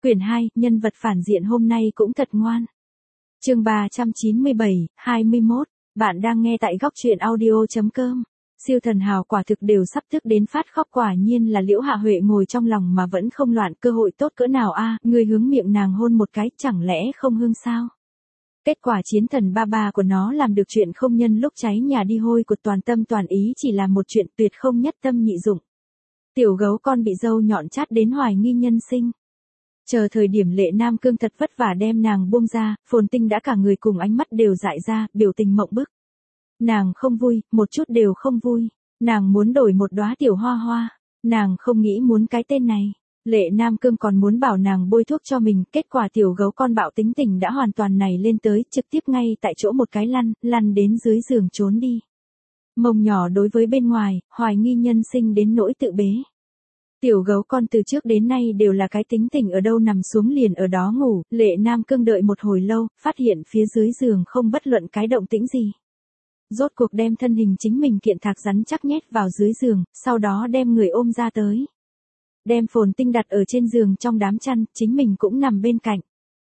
Quyển 2, nhân vật phản diện hôm nay cũng thật ngoan. Chương 397, 21. Bạn đang nghe tại góc truyện audio.com. Siêu thần hào quả thực đều sắp thức đến phát khóc, quả nhiên là Liễu Hạ Huệ ngồi trong lòng mà vẫn không loạn, cơ hội tốt cỡ nào a, người hướng miệng nàng hôn một cái, chẳng lẽ không hương sao? Kết quả chiến thần ba ba của nó làm được chuyện không nhân lúc cháy nhà đi hôi của toàn tâm toàn ý, chỉ là một chuyện tuyệt không nhất tâm nhị dụng. Tiểu gấu con bị dâu nhọn chát đến hoài nghi nhân sinh. Chờ thời điểm Lệ Nam Cương thật vất vả đem nàng buông ra, Phồn Tinh đã cả người cùng ánh mắt đều dại ra, biểu tình mộng bức. Nàng không vui, một chút đều không vui. Nàng muốn đổi một đóa tiểu hoa hoa. Nàng không nghĩ muốn cái tên này. Lệ Nam Cương còn muốn bảo nàng bôi thuốc cho mình, kết quả tiểu gấu con bạo tính tình đã hoàn toàn này lên tới, trực tiếp ngay tại chỗ một cái lăn đến dưới giường trốn đi. Mông nhỏ đối với bên ngoài, hoài nghi nhân sinh đến nỗi tự bế. Tiểu gấu con từ trước đến nay đều là cái tính tình ở đâu nằm xuống liền ở đó ngủ, Lệ Nam Cương đợi một hồi lâu, phát hiện phía dưới giường không bất luận cái động tĩnh gì. Rốt cuộc đem thân hình chính mình kiện thạc rắn chắc nhét vào dưới giường, sau đó đem người ôm ra tới. Đem Phồn Tinh đặt ở trên giường trong đám chăn, chính mình cũng nằm bên cạnh.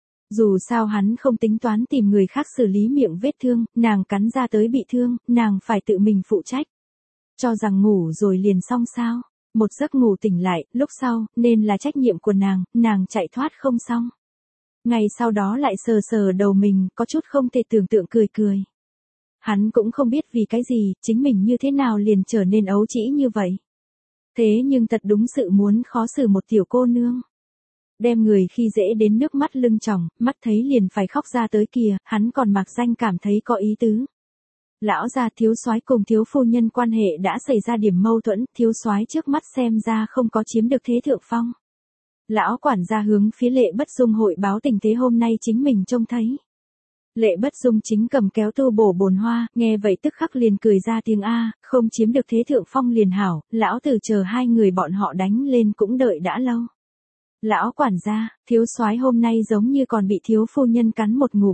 Dù sao hắn không tính toán tìm người khác xử lý miệng vết thương, nàng cắn ra tới bị thương, nàng phải tự mình phụ trách. Cho rằng ngủ rồi liền xong sao? Một giấc ngủ tỉnh lại, lúc sau, nên là trách nhiệm của nàng chạy thoát không xong. Ngày sau đó lại sờ sờ đầu mình, có chút không thể tưởng tượng cười. Hắn cũng không biết vì cái gì, chính mình như thế nào liền trở nên ấu trĩ như vậy. Thế nhưng thật đúng sự muốn khó xử một tiểu cô nương. Đem người khi dễ đến nước mắt lưng tròng, mắt thấy liền phải khóc ra tới kìa, hắn còn mặc danh cảm thấy có ý tứ. Lão gia thiếu soái cùng thiếu phu nhân quan hệ đã xảy ra điểm mâu thuẫn, thiếu soái trước mắt xem ra không có chiếm được thế thượng phong. Lão quản gia hướng phía Lệ Bất Dung hội báo tình thế hôm nay chính mình trông thấy. Lệ Bất Dung chính cầm kéo tu bổ bồn hoa, nghe vậy tức khắc liền cười ra tiếng a, không chiếm được thế thượng phong liền hảo, lão tử chờ hai người bọn họ đánh lên cũng đợi đã lâu. Lão quản gia, thiếu soái hôm nay giống như còn bị thiếu phu nhân cắn một ngụm.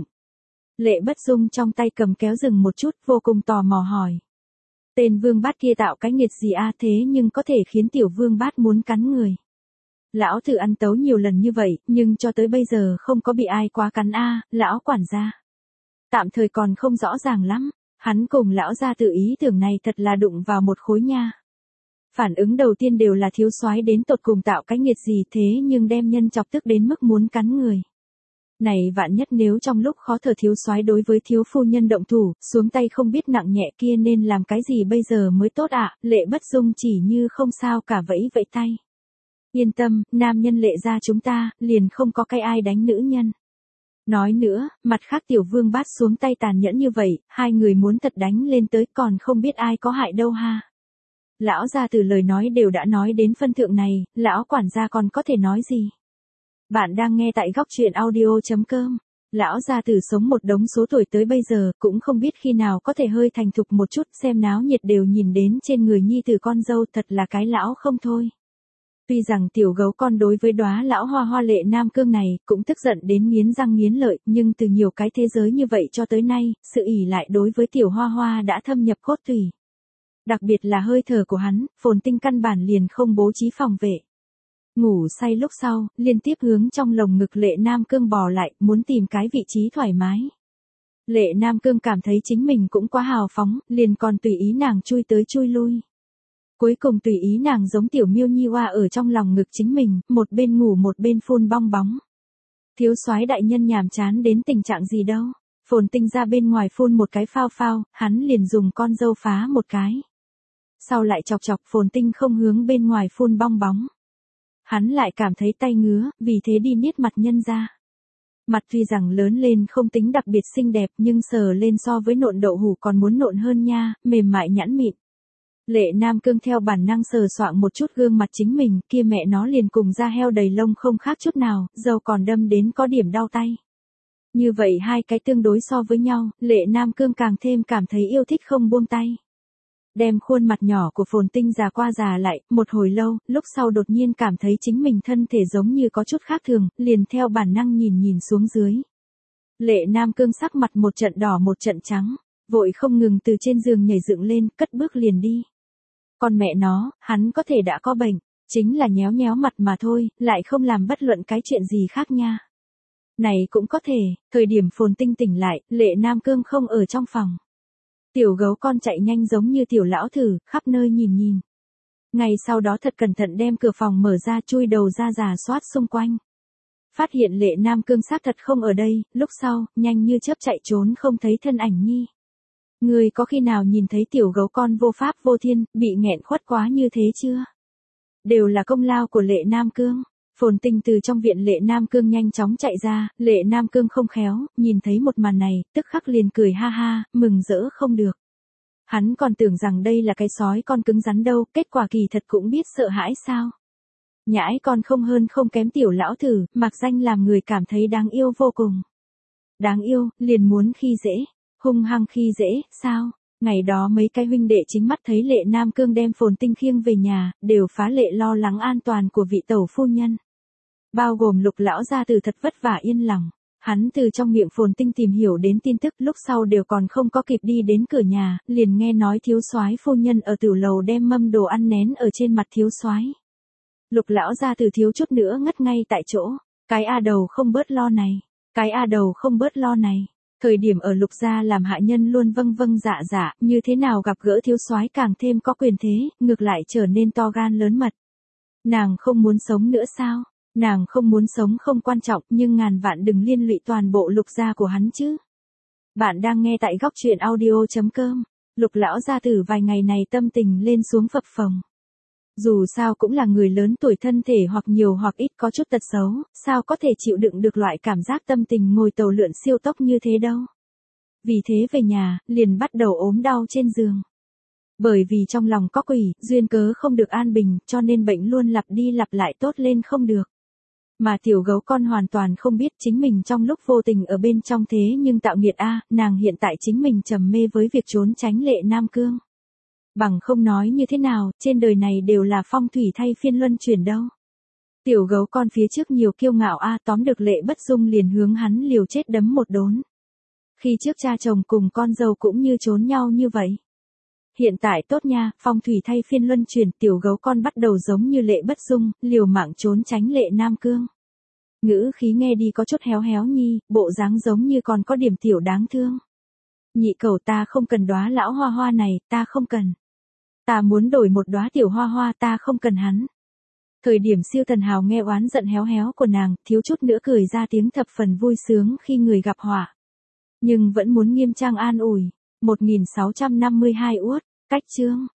Lệ Bất Dung trong tay cầm kéo dừng một chút, vô cùng tò mò hỏi. Tên vương bát kia tạo cái nghiệt gì a, thế nhưng có thể khiến tiểu vương bát muốn cắn người. Lão tử ăn tấu nhiều lần như vậy, nhưng cho tới bây giờ không có bị ai quá cắn a, lão quản gia. Tạm thời còn không rõ ràng lắm, hắn cùng lão gia tự ý tưởng này thật là đụng vào một khối nha. Phản ứng đầu tiên đều là thiếu soái đến tột cùng tạo cái nghiệt gì thế nhưng đem nhân chọc tức đến mức muốn cắn người. Này vạn nhất nếu trong lúc khó thở thiếu soái đối với thiếu phu nhân động thủ, xuống tay không biết nặng nhẹ kia nên làm cái gì bây giờ mới tốt ạ, Lệ Bất Dung chỉ như không sao cả vẫy tay. Yên tâm, nam nhân Lệ gia chúng ta, liền không có cái ai đánh nữ nhân. Nói nữa, mặt khác tiểu vương bát xuống tay tàn nhẫn như vậy, hai người muốn thật đánh lên tới còn không biết ai có hại đâu ha. Lão gia từ lời nói đều đã nói đến phân thượng này, lão quản gia còn có thể nói gì? Bạn đang nghe tại góc truyện audio.com. Lão gia tử sống một đống số tuổi tới bây giờ, cũng không biết khi nào có thể hơi thành thục một chút, xem náo nhiệt đều nhìn đến trên người nhi tử con dâu, thật là cái lão không thôi. Tuy rằng tiểu gấu con đối với đóa lão hoa hoa Lệ Nam Cương này, cũng tức giận đến nghiến răng nghiến lợi, nhưng từ nhiều cái thế giới như vậy cho tới nay, sự ỷ lại đối với tiểu hoa hoa đã thâm nhập cốt tủy. Đặc biệt là hơi thở của hắn, Phồn Tinh căn bản liền không bố trí phòng vệ. Ngủ say lúc sau, liên tiếp hướng trong lồng ngực Lệ Nam Cương bò lại, muốn tìm cái vị trí thoải mái. Lệ Nam Cương cảm thấy chính mình cũng quá hào phóng, liền còn tùy ý nàng chui tới chui lui. Cuối cùng tùy ý nàng giống tiểu miêu nhi hoa ở trong lòng ngực chính mình, một bên ngủ một bên phun bong bóng. Thiếu soái đại nhân nhàm chán đến tình trạng gì đâu. Phồn Tinh ra bên ngoài phun một cái phao phao, hắn liền dùng con dâu phá một cái. Sau lại chọc Phồn Tinh không hướng bên ngoài phun bong bóng. Hắn lại cảm thấy tay ngứa, vì thế đi niết mặt nhân ra. Mặt tuy rằng lớn lên không tính đặc biệt xinh đẹp nhưng sờ lên so với nộn đậu hủ còn muốn nộn hơn nha, mềm mại nhẵn mịn. Lệ Nam Cương theo bản năng sờ soạng một chút gương mặt chính mình, kia mẹ nó liền cùng da heo đầy lông không khác chút nào, dầu còn đâm đến có điểm đau tay. Như vậy hai cái tương đối so với nhau, Lệ Nam Cương càng thêm cảm thấy yêu thích không buông tay. Đem khuôn mặt nhỏ của Phồn Tinh già qua già lại, một hồi lâu, lúc sau đột nhiên cảm thấy chính mình thân thể giống như có chút khác thường, liền theo bản năng nhìn xuống dưới. Lệ Nam Cương sắc mặt một trận đỏ một trận trắng, vội không ngừng từ trên giường nhảy dựng lên, cất bước liền đi. Con mẹ nó, hắn có thể đã có bệnh. Chính là nhéo nhéo mặt mà thôi, lại không làm bất luận cái chuyện gì khác nha. Này cũng có thể, thời điểm Phồn Tinh tỉnh lại, Lệ Nam Cương không ở trong phòng. Tiểu gấu con chạy nhanh giống như tiểu lão thử, khắp nơi nhìn nhìn. Ngày sau đó thật cẩn thận đem cửa phòng mở ra, chui đầu ra rà soát xung quanh. Phát hiện Lệ Nam Cương xác thật không ở đây, lúc sau, nhanh như chớp chạy trốn không thấy thân ảnh nhi. Người có khi nào nhìn thấy tiểu gấu con vô pháp vô thiên, bị nghẹn khuất quá như thế chưa? Đều là công lao của Lệ Nam Cương. Phồn Tinh từ trong viện Lệ Nam Cương nhanh chóng chạy ra, Lệ Nam Cương không khéo, nhìn thấy một màn này, tức khắc liền cười ha ha, mừng rỡ không được. Hắn còn tưởng rằng đây là cái sói con cứng rắn đâu, kết quả kỳ thật cũng biết sợ hãi sao. Nhãi con không hơn không kém tiểu lão thử, mặc danh làm người cảm thấy đáng yêu vô cùng. Đáng yêu, liền muốn khi dễ, hung hăng khi dễ, sao? Ngày đó mấy cái huynh đệ chính mắt thấy Lệ Nam Cương đem Phồn Tinh khiêng về nhà, đều phá lệ lo lắng an toàn của vị tẩu phu nhân. Bao gồm Lục lão gia tử thật vất vả yên lòng. Hắn từ trong miệng Phồn Tinh tìm hiểu đến tin tức, lúc sau đều còn không có kịp đi đến cửa nhà, liền nghe nói thiếu soái phu nhân ở tử lầu đem mâm đồ ăn nén ở trên mặt thiếu soái. Lục lão gia tử thiếu chút nữa ngất ngay tại chỗ. Cái a đầu không bớt lo này. Cái a đầu không bớt lo này. Thời điểm ở Lục gia làm hạ nhân luôn vâng vâng dạ dạ, như thế nào gặp gỡ thiếu soái càng thêm có quyền thế, ngược lại trở nên to gan lớn mật. Nàng không muốn sống nữa sao? Nàng không muốn sống không quan trọng, nhưng ngàn vạn đừng liên lụy toàn bộ Lục gia của hắn chứ. Bạn đang nghe tại góc truyện audio.com. Lục lão gia tử vài ngày này tâm tình lên xuống phập phồng. Dù sao cũng là người lớn tuổi, thân thể hoặc nhiều hoặc ít có chút tật xấu, sao có thể chịu đựng được loại cảm giác tâm tình ngồi tàu lượn siêu tốc như thế đâu. Vì thế về nhà, liền bắt đầu ốm đau trên giường. Bởi vì trong lòng có quỷ, duyên cớ không được an bình, cho nên bệnh luôn lặp đi lặp lại tốt lên không được. Mà tiểu gấu con hoàn toàn không biết chính mình trong lúc vô tình ở bên trong thế nhưng tạo nghiệt a, nàng hiện tại chính mình trầm mê với việc trốn tránh Lệ Nam Cương. Bằng không nói như thế nào, trên đời này đều là phong thủy thay phiên luân chuyển đâu. Tiểu gấu con phía trước nhiều kiêu ngạo a, tóm được Lệ Bất Dung liền hướng hắn liều chết đấm một đốn. Khi trước cha chồng cùng con dâu cũng như trốn nhau như vậy. Hiện tại tốt nha, phong thủy thay phiên luân chuyển, tiểu gấu con bắt đầu giống như Lệ Bất Dung, liều mạng trốn tránh Lệ Nam Cương. Ngữ khí nghe đi có chút héo héo nhi, bộ dáng giống như còn có điểm tiểu đáng thương. Nhị cẩu, ta không cần đóa lão hoa hoa này, ta không cần. Ta muốn đổi một đóa tiểu hoa hoa, ta không cần hắn. Thời điểm Siêu Thần Hào nghe oán giận héo héo của nàng, thiếu chút nữa cười ra tiếng thập phần vui sướng khi người gặp họa. Nhưng vẫn muốn nghiêm trang an ủi. 1652 uất, cách chương.